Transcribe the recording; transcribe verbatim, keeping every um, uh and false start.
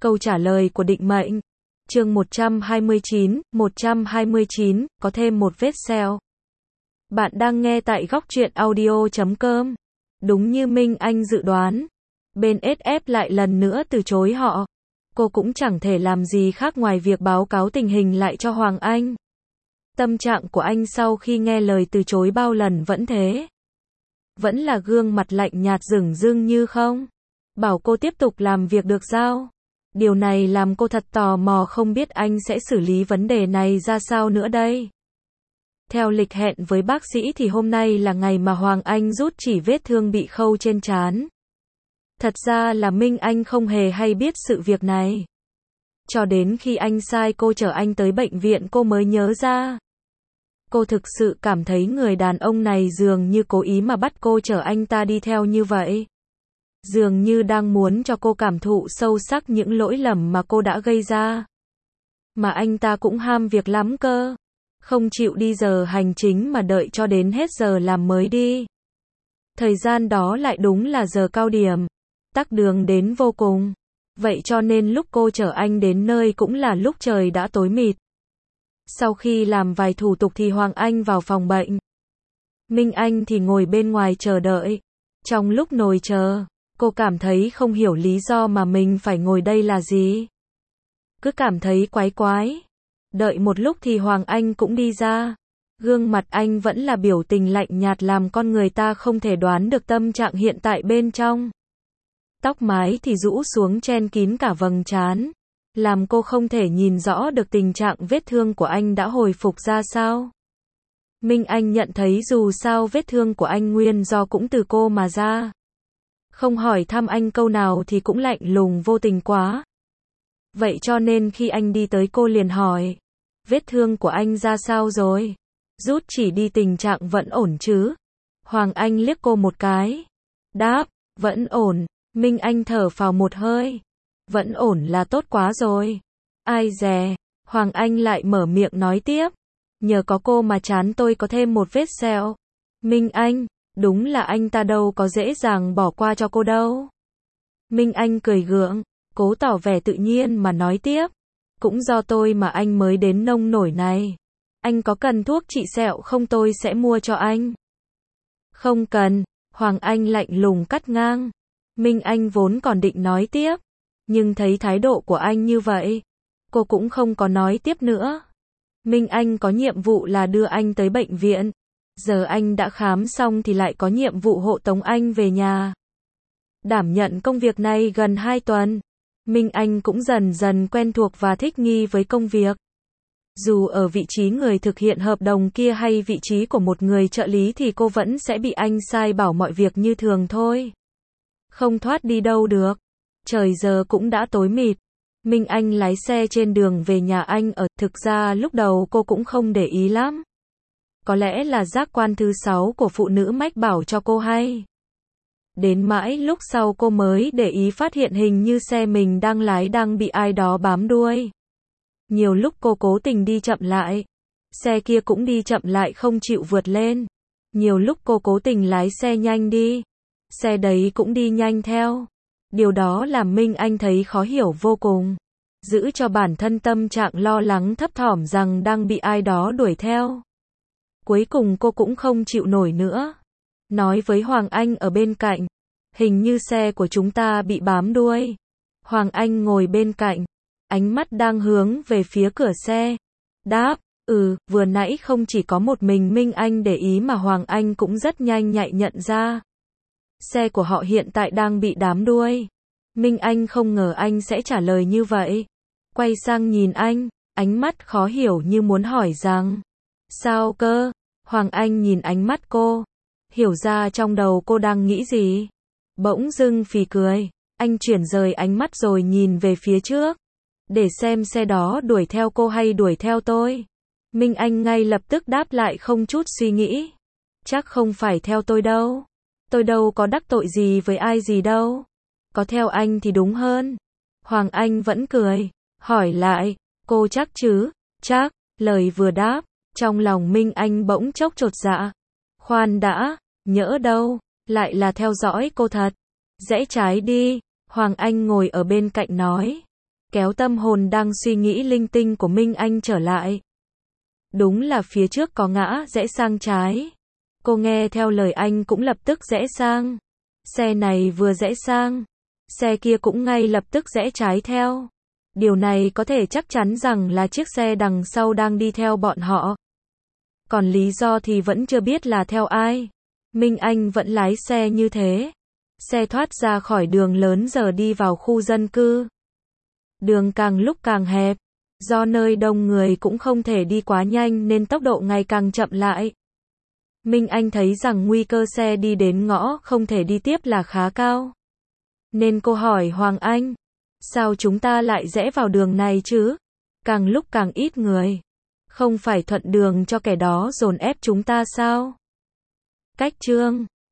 Câu trả lời của định mệnh. Chương một trăm hai mươi chín, một trăm hai mươi chín, có thêm một vết sẹo. Bạn đang nghe tại góc truyện audio chấm com. Đúng như Minh Anh dự đoán, bên ét ép lại lần nữa từ chối họ. Cô cũng chẳng thể làm gì khác ngoài việc báo cáo tình hình lại cho Hoàng Anh. Tâm trạng của anh sau khi nghe lời từ chối bao lần vẫn thế. Vẫn là gương mặt lạnh nhạt dửng dưng như không. Bảo cô tiếp tục làm việc được giao. Điều này làm cô thật tò mò không biết anh sẽ xử lý vấn đề này ra sao nữa đây. Theo lịch hẹn với bác sĩ thì hôm nay là ngày mà Hoàng Anh rút chỉ vết thương bị khâu trên trán. Thật ra là Minh Anh không hề hay biết sự việc này. Cho đến khi anh sai cô chở anh tới bệnh viện cô mới nhớ ra. Cô thực sự cảm thấy người đàn ông này dường như cố ý mà bắt cô chở anh ta đi theo như vậy. Dường như đang muốn cho cô cảm thụ sâu sắc những lỗi lầm mà cô đã gây ra. Mà anh ta cũng ham việc lắm cơ. Không chịu đi giờ hành chính mà đợi cho đến hết giờ làm mới đi. Thời gian đó lại đúng là giờ cao điểm. Tắc đường đến vô cùng. Vậy cho nên lúc cô chở anh đến nơi cũng là lúc trời đã tối mịt. Sau khi làm vài thủ tục thì Hoàng Anh vào phòng bệnh. Minh Anh thì ngồi bên ngoài chờ đợi. Trong lúc ngồi chờ, cô cảm thấy không hiểu lý do mà mình phải ngồi đây là gì. Cứ cảm thấy quái quái. Đợi một lúc thì Hoàng Anh cũng đi ra. Gương mặt anh vẫn là biểu tình lạnh nhạt làm con người ta không thể đoán được tâm trạng hiện tại bên trong. Tóc mái thì rũ xuống chen kín cả vầng trán, làm cô không thể nhìn rõ được tình trạng vết thương của anh đã hồi phục ra sao. Minh Anh nhận thấy dù sao vết thương của anh nguyên do cũng từ cô mà ra. Không hỏi thăm anh câu nào thì cũng lạnh lùng vô tình quá. Vậy cho nên khi anh đi tới cô liền hỏi, vết thương của anh ra sao rồi? Rút chỉ đi tình trạng vẫn ổn chứ? Hoàng Anh liếc cô một cái. Đáp, vẫn ổn. Minh Anh thở phào một hơi. Vẫn ổn là tốt quá rồi. Ai dè, Hoàng Anh lại mở miệng nói tiếp. Nhờ có cô mà trán tôi có thêm một vết sẹo. Minh Anh, đúng là anh ta đâu có dễ dàng bỏ qua cho cô đâu. Minh Anh cười gượng, cố tỏ vẻ tự nhiên mà nói tiếp. Cũng do tôi mà anh mới đến nông nổi này. Anh có cần thuốc trị sẹo không tôi sẽ mua cho anh. Không cần, Hoàng Anh lạnh lùng cắt ngang. Minh Anh vốn còn định nói tiếp, nhưng thấy thái độ của anh như vậy, cô cũng không có nói tiếp nữa. Minh Anh có nhiệm vụ là đưa anh tới bệnh viện. Giờ anh đã khám xong thì lại có nhiệm vụ hộ tống anh về nhà. Đảm nhận công việc này gần hai tuần, Minh Anh cũng dần dần quen thuộc và thích nghi với công việc. Dù ở vị trí người thực hiện hợp đồng kia hay vị trí của một người trợ lý thì cô vẫn sẽ bị anh sai bảo mọi việc như thường thôi. Không thoát đi đâu được. Trời giờ cũng đã tối mịt. Minh Anh lái xe trên đường về nhà anh ở. Thực ra lúc đầu cô cũng không để ý lắm. Có lẽ là giác quan thứ sáu của phụ nữ mách bảo cho cô hay. Đến mãi lúc sau cô mới để ý phát hiện hình như xe mình đang lái đang bị ai đó bám đuôi. Nhiều lúc cô cố tình đi chậm lại. Xe kia cũng đi chậm lại không chịu vượt lên. Nhiều lúc cô cố tình lái xe nhanh đi. Xe đấy cũng đi nhanh theo. Điều đó làm Minh Anh thấy khó hiểu vô cùng. Giữ cho bản thân tâm trạng lo lắng thấp thỏm rằng đang bị ai đó đuổi theo. Cuối cùng cô cũng không chịu nổi nữa. Nói với Hoàng Anh ở bên cạnh. Hình như xe của chúng ta bị bám đuôi. Hoàng Anh ngồi bên cạnh. Ánh mắt đang hướng về phía cửa xe. Đáp, ừ, vừa nãy không chỉ có một mình Minh Anh để ý mà Hoàng Anh cũng rất nhanh nhạy nhận ra. Xe của họ hiện tại đang bị đám đuôi. Minh Anh không ngờ anh sẽ trả lời như vậy. Quay sang nhìn anh, ánh mắt khó hiểu như muốn hỏi rằng. Sao cơ? Hoàng Anh nhìn ánh mắt cô. Hiểu ra trong đầu cô đang nghĩ gì. Bỗng dưng phì cười. Anh chuyển rời ánh mắt rồi nhìn về phía trước. Để xem xe đó đuổi theo cô hay đuổi theo tôi. Minh Anh ngay lập tức đáp lại không chút suy nghĩ. Chắc không phải theo tôi đâu. Tôi đâu có đắc tội gì với ai gì đâu. Có theo anh thì đúng hơn. Hoàng Anh vẫn cười. Hỏi lại. Cô chắc chứ? Chắc. Lời vừa đáp. Trong lòng Minh Anh bỗng chốc chột dạ. Khoan đã. Nhỡ đâu. Lại là theo dõi cô thật. Rẽ trái đi. Hoàng Anh ngồi ở bên cạnh nói. kéo tâm hồn đang suy nghĩ linh tinh của Minh Anh trở lại. Đúng là phía trước có ngã rẽ sang trái. Cô nghe theo lời anh cũng lập tức rẽ sang. Xe này vừa rẽ sang, xe kia cũng ngay lập tức rẽ trái theo. Điều này có thể chắc chắn rằng là chiếc xe đằng sau đang đi theo bọn họ. Còn lý do thì vẫn chưa biết là theo ai. Minh Anh vẫn lái xe như thế. Xe thoát ra khỏi đường lớn giờ đi vào khu dân cư. Đường càng lúc càng hẹp. Do nơi đông người cũng không thể đi quá nhanh nên tốc độ ngày càng chậm lại. Minh Anh thấy rằng nguy cơ xe đi đến ngõ không thể đi tiếp là khá cao. Nên cô hỏi Hoàng Anh, sao chúng ta lại rẽ vào đường này chứ? Càng lúc càng ít người. Không phải thuận đường cho kẻ đó dồn ép chúng ta sao? Cách chương